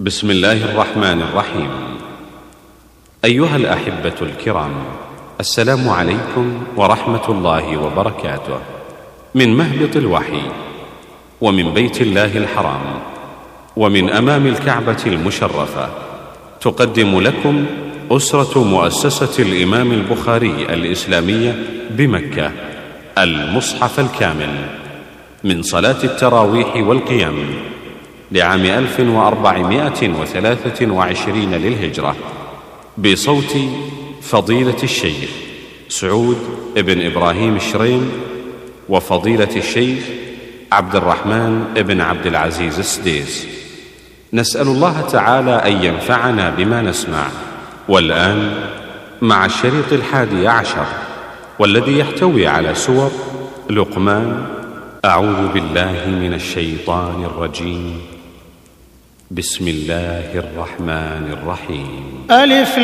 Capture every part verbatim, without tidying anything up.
بسم الله الرحمن الرحيم. أيها الأحبة الكرام، السلام عليكم ورحمة الله وبركاته. من مهبط الوحي ومن بيت الله الحرام ومن أمام الكعبة المشرفة، تقدم لكم أسرة مؤسسة الإمام البخاري الإسلامية بمكة المصحف الكامل من صلاة التراويح والقيام لعام ألف وأربعمائة وثلاثة وعشرين للهجرة، بصوت فضيلة الشيخ سعود بن إبراهيم الشريم وفضيلة الشيخ عبد الرحمن بن عبد العزيز السديس. نسأل الله تعالى أن ينفعنا بما نسمع. والآن مع الشريط الحادي عشر، والذي يحتوي على سور لقمان. أعوذ بالله من الشيطان الرجيم. بسم الله الرحمن الرحيم. ألف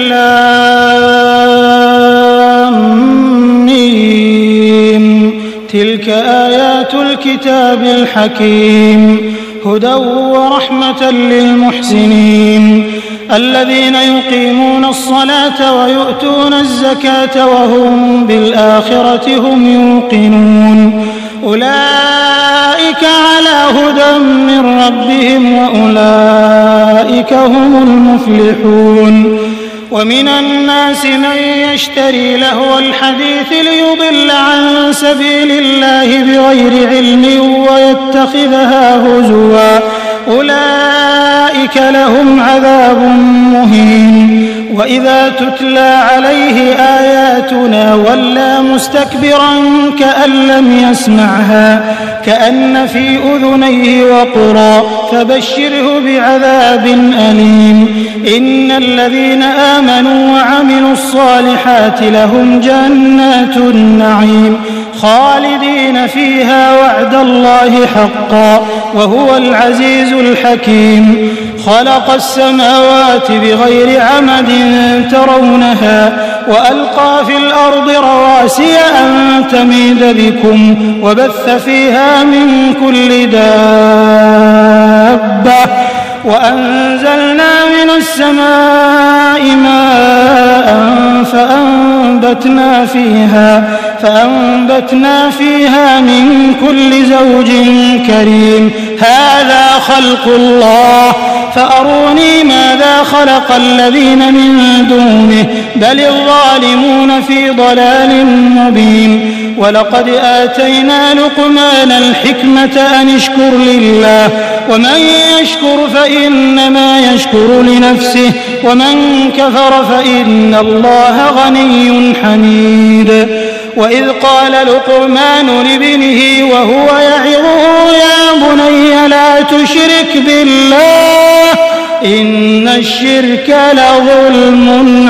لام ميم. تلك آيات الكتاب الحكيم، هدى ورحمة للمحسنين الذين يقيمون الصلاة ويؤتون الزكاة وهم بالآخرة هم يوقنون. أولئك على هدى من ربهم وأولئك هم المفلحون. ومن الناس من يشتري لهو الحديث ليضل عن سبيل الله بغير علم ويتخذها هزوا، أولئك لهم عذاب مهين. وإذا تتلى عليه آياتنا ولى مستكبرا كأن لم يسمعها كأن في أذنيه وقرا، فبشره بعذاب أليم. إن الذين آمنوا وعملوا الصالحات لهم جنات النعيم خالدين فيها وعد الله حقا وهو العزيز الحكيم. خلق السماوات بغير عمد ترونها وألقى في الأرض رواسي أن تميد بكم وبث فيها من كل دابة وأنزلنا من السماء ماء فأنبتنا فيها فأنبتنا فيها من كل زوج كريم. هذا خلق الله فأروني ماذا خلق الذين من دونه بل الظالمون في ضلال مبين. ولقد آتينا لقمان الحكمة أن اشكر لله ومن يشكر فإنما يشكر لنفسه ومن كفر فإن الله غني حميد. وإذ قال لقمان لابنه وهو يعظه يا بني لا تشرك بالله إن الشرك لظلم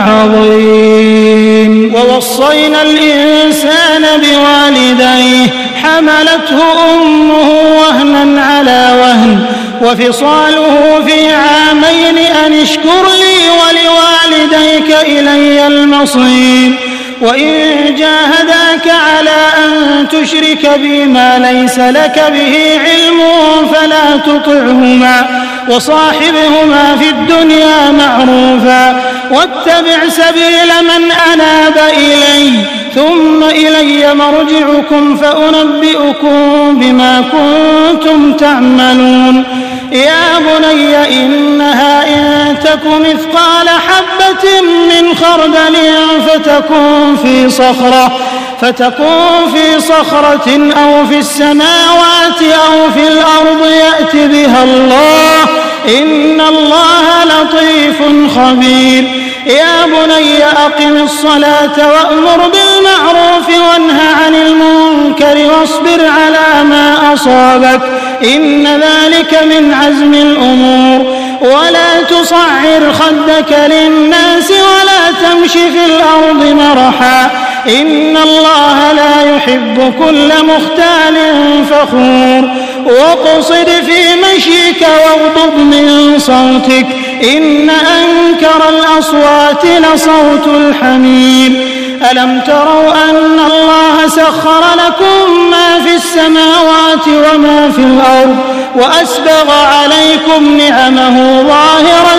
عظيم. ووصينا الإنسان بوالديه حملته أمه وهنا على وهن وفصاله في عامين أن اشكر لي ولوالديك إلي المصير. وإن جاهداك على أن تشرك بي ما ليس لك به علم فلا تطعهما وصاحبهما في الدنيا معروفا واتبع سبيل من أناب إلي ثم إلي مرجعكم فأنبئكم بما كنتم تعملون. يا بني إنها إن تك مثقال حبة من خردل فتكون في صخرة فتكون في صخرة أو في السماوات أو في الأرض يأت بها الله إن الله لطيف خبير. يا بني أقم الصلاة وأمر بالمعروف وانه عن المنكر واصبر على ما أصابك إن ذلك من عزم الأمور. ولا تصعر خدك للناس ولا تمش في الأرض مرحا إن الله لا يحب كل مختال فخور. واقصد في مشيك واغضض من صوتك إن أنكر الأصوات لصوت الحمير. ألم تروا أن الله سخر لكم ما في السماوات وما في الأرض وأسبغ عليكم نعمه ظاهرة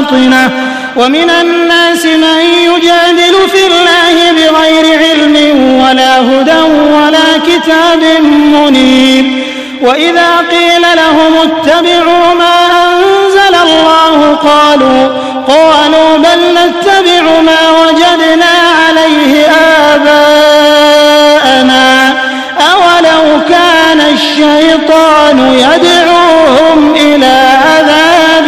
باطنة ومن الناس من يجادل في الله بغير علم ولا هدى ولا كتاب منير وإذا قيل لهم اتبعوا ما أنزل الله قالوا قالوا بل نتبع ما وجدنا عليه آباءنا أولو كان الشيطان يدعوهم إلى عذاب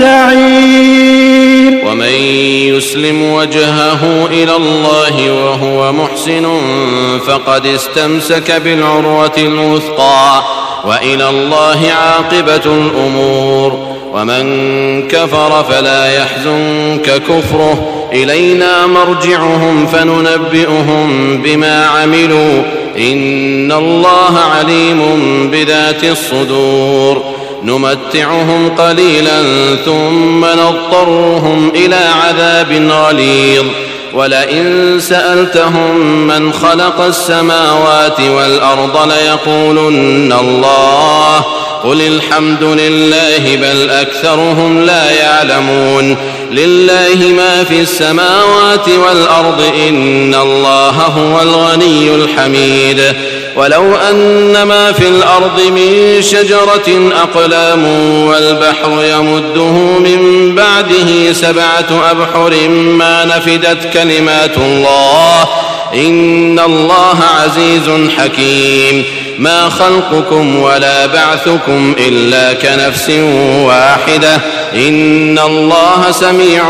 السعير. ومن يسلم وجهه إلى الله وهو محسن فقد استمسك بالعروة الوثقى وإلى الله عاقبة الأمور. ومن كفر فلا يحزنك كفره إلينا مرجعهم فننبئهم بما عملوا إن الله عليم بذات الصدور. نمتعهم قليلا ثم نضطرهم إلى عذاب غليظ. ولئن سألتهم من خلق السماوات والأرض ليقولن الله قل الحمد لله بل أكثرهم لا يعلمون. لله ما في السماوات والأرض إن الله هو الغني الحميد. ولو أن ما في الأرض من شجرة أقلام والبحر يمده من بعده سبعة أبحر ما نفدت كلمات الله إن الله عزيز حكيم. ما خلقكم ولا بعثكم إلا كنفس واحدة إن الله سميع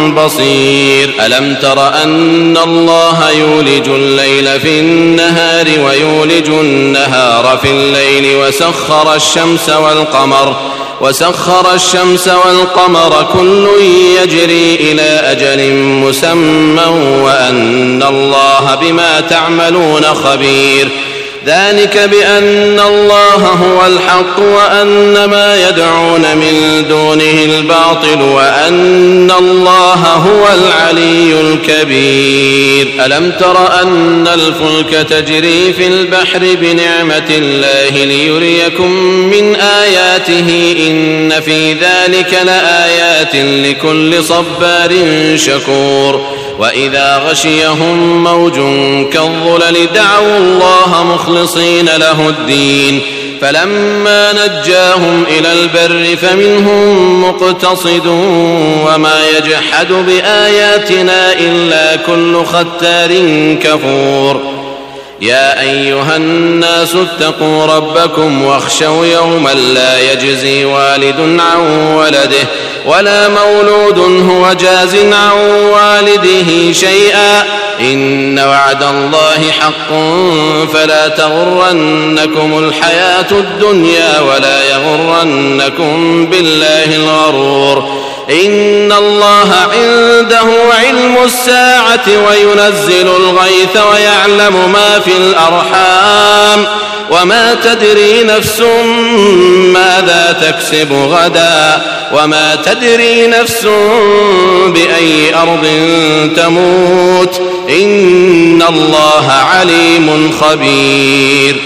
بصير. ألم تر أن الله يولج الليل في النهار ويولج النهار في الليل وسخر الشمس والقمر وسخر الشمس والقمر كل يجري إلى أجل مسمى وأن الله بما تعملون خبير. ذلك بأن الله هو الحق وأن ما يدعون من دونه الباطل وأن الله هو العلي الكبير. ألم تر أن الفلك تجري في البحر بنعمة الله ليريكم من آياته إن في ذلك لآيات لكل صبار شكور. وإذا غشيهم موج كالظلل دعوا الله مخلصين له الدين فلما نجاهم إلى البر فمنهم مقتصد وما يجحد بآياتنا إلا كل ختار كفور. يا أيها الناس اتقوا ربكم واخشوا يوما لا يجزي والد عن ولده ولا مولود هو جاز عن والده شيئا إن وعد الله حق فلا تغرنكم الحياة الدنيا ولا يغرنكم بالله الغرور. إن الله عنده علم الساعة وينزل الغيث ويعلم ما في الأرحام وما تدري نفس ماذا تكسب غدا وما تدري نفس بأي أرض تموت إن الله عليم خبير.